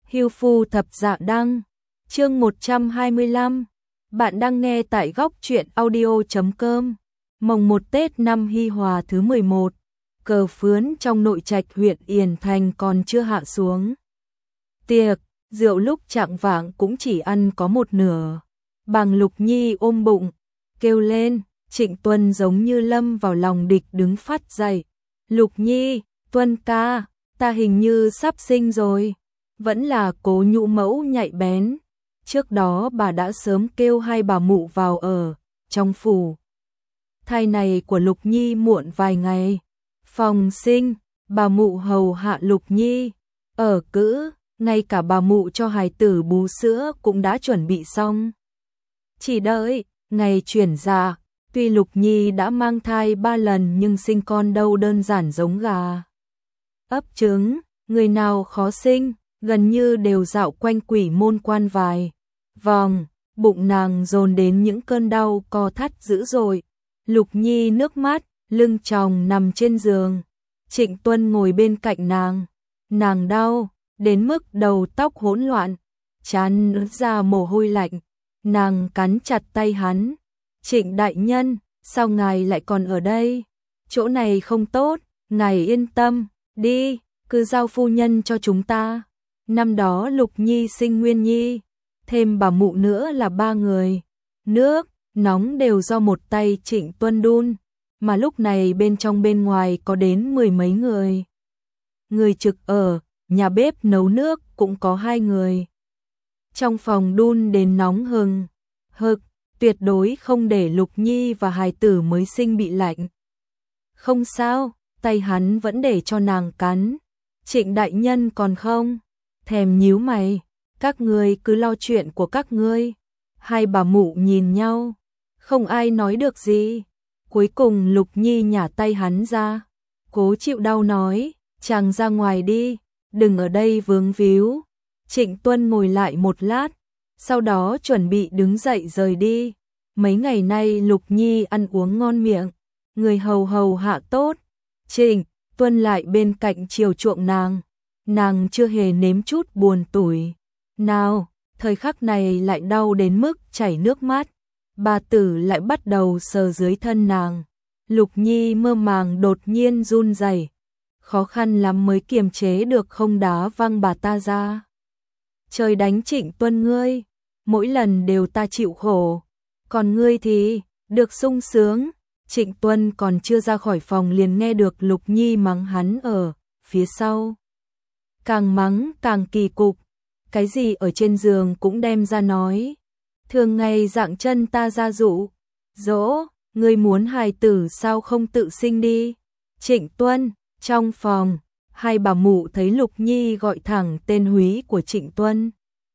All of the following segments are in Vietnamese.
Hưu phu thập dạ đăng, chương 125. Bạn đang nghe tại góc truyện audio.com. Mồng 1 Tết năm Hy Hòa thứ 11, cờ phướn trong nội trạch huyện Yển Thành còn chưa hạ xuống. Tiệc, rượu lúc chạng vạng cũng chỉ ăn có một nửa. Bàng Lục Nhi ôm bụng, kêu lên, Trịnh Tuân giống như lâm vào lòng địch đứng phát dậy. Lục Nhi, Tuân ca, ta hình như sắp sinh rồi. Vẫn là Cố Nhũ mẫu nhạy bén. Trước đó bà đã sớm kêu hai bà mụ vào ở trong phủ. Thai này của Lục Nhi muộn vài ngày. Phòng sinh, bà mụ hầu hạ Lục Nhi. Ở cữ, ngay cả bà mụ cho hài tử bú sữa cũng đã chuẩn bị xong. Chỉ đợi ngày chuyển dạ. Tuy Lục Nhi đã mang thai 3 lần nhưng sinh con đâu đơn giản giống gà ấp trứng, người nào khó sinh, gần như đều dạo quanh quỷ môn quan vài vòng, bụng nàng dồn đến những cơn đau co thắt dữ dội. Lục Nhi nước mắt, lưng tròng nằm trên giường. Trịnh Tuân ngồi bên cạnh nàng đau đến mức đầu tóc hỗn loạn, trán ứa ra mồ hôi lạnh. Nàng cắn chặt tay hắn. Trịnh đại nhân, sao ngài lại còn ở đây? Chỗ này không tốt, ngài yên tâm, đi, cứ giao phu nhân cho chúng ta. Năm đó Lục Nhi sinh Nguyên Nhi, thêm bà mụ nữa là 3 người. Nước, nóng đều do một tay Trịnh Tuân đun, mà lúc này bên trong bên ngoài có đến 10 mấy người. Người trực ở, nhà bếp nấu nước cũng có 2 người. Trong phòng đun đến nóng hực, tuyệt đối không để Lục Nhi và hài tử mới sinh bị lạnh. Không sao, tay hắn vẫn để cho nàng cắn. Trịnh đại nhân còn không thèm nhíu mày, các ngươi cứ lo chuyện của các ngươi. Hai bà mụ nhìn nhau, không ai nói được gì. Cuối cùng Lục Nhi nhả tay hắn ra, cố chịu đau nói, chàng ra ngoài đi, đừng ở đây vướng víu. Trịnh Tuân ngồi lại một lát, sau đó chuẩn bị đứng dậy rời đi. Mấy ngày nay Lục Nhi ăn uống ngon miệng, người hầu hạ tốt. Trịnh Tuân lại bên cạnh chiều chuộng nàng chưa hề nếm chút buồn tủi nào. Thời khắc này lại đau đến mức chảy nước mắt. Bà tử lại bắt đầu sờ dưới thân nàng. Lục Nhi mơ màng đột nhiên run rẩy, khó khăn lắm mới kiềm chế được không đá văng bà ta ra. Trời đánh Trịnh Tuân ngươi, mỗi lần đều ta chịu khổ, còn ngươi thì được sung sướng. Trịnh Tuân còn chưa ra khỏi phòng liền nghe được Lục Nhi mắng hắn ở phía sau. Càng mắng càng kỳ cục, cái gì ở trên giường cũng đem ra nói. Thường ngày dạng chân ta ra dỗ, ngươi muốn hài tử sao không tự sinh đi. Trịnh Tuân, trong phòng, hai bà mụ thấy Lục Nhi gọi thẳng tên húy của Trịnh Tuân,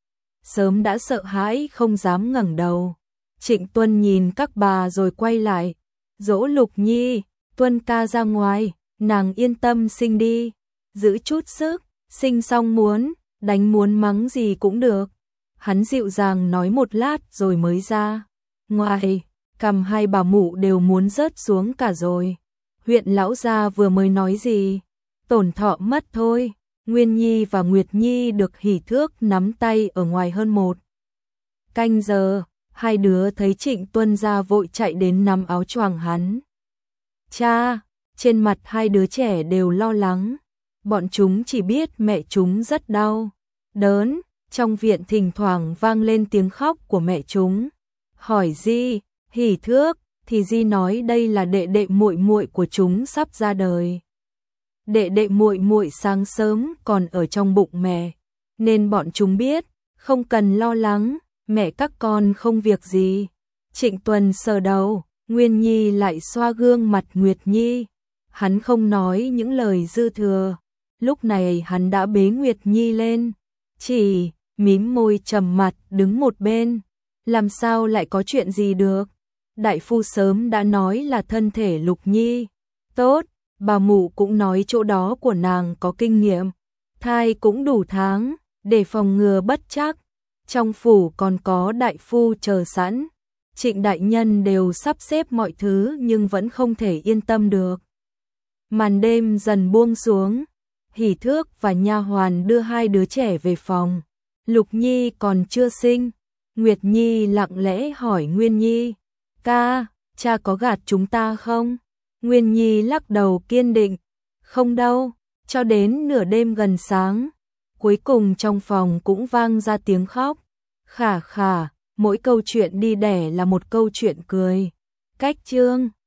sớm đã sợ hãi không dám ngẩng đầu. Trịnh Tuân nhìn các bà rồi quay lại, dỗ Lục Nhi, Tuân ca ra ngoài, nàng yên tâm sinh đi, giữ chút sức, sinh xong muốn đánh muốn mắng gì cũng được. Hắn dịu dàng nói một lát rồi mới ra ngoài. Cầm hai bà mụ đều muốn rớt xuống cả rồi. Huyện lão gia vừa mới nói gì? Tổn thọ mất thôi. Nguyên Nhi và Nguyệt Nhi được hỉ thước nắm tay ở ngoài hơn 1 canh giờ. Hai đứa thấy Trịnh Tuân ra vội chạy đến nắm áo choàng hắn. Cha, trên mặt hai đứa trẻ đều lo lắng. Bọn chúng chỉ biết mẹ chúng rất đau đớn. Trong viện thỉnh thoảng vang lên tiếng khóc của mẹ chúng. Hỏi Di, hỉ thước, thì Di nói đây là đệ đệ muội muội của chúng sắp ra đời. Đệ đệ muội muội sáng sớm còn ở trong bụng mẹ, nên bọn chúng biết, không cần lo lắng, mẹ các con không việc gì. Trịnh Tuân sờ đầu, Nguyên Nhi lại xoa gương mặt Nguyệt Nhi. Hắn không nói những lời dư thừa, lúc này hắn đã bế Nguyệt Nhi lên, chỉ mím môi trầm mặt đứng một bên. Làm sao lại có chuyện gì được? Đại phu sớm đã nói là thân thể Lục Nhi tốt, bà mụ cũng nói chỗ đó của nàng có kinh nghiệm, thai cũng đủ tháng, để phòng ngừa bất trắc. Trong phủ còn có đại phu chờ sẵn. Trịnh đại nhân đều sắp xếp mọi thứ nhưng vẫn không thể yên tâm được. Màn đêm dần buông xuống, Hỷ Thước và nha hoàn đưa hai đứa trẻ về phòng. Lục Nhi còn chưa sinh. Nguyệt Nhi lặng lẽ hỏi Nguyên Nhi, ca, cha có gạt chúng ta không? Nguyên Nhi lắc đầu kiên định, không đâu. Cho đến nửa đêm gần sáng, cuối cùng trong phòng cũng vang ra tiếng khóc. Khả khả, mỗi câu chuyện đi đẻ là một câu chuyện cười. Cách chương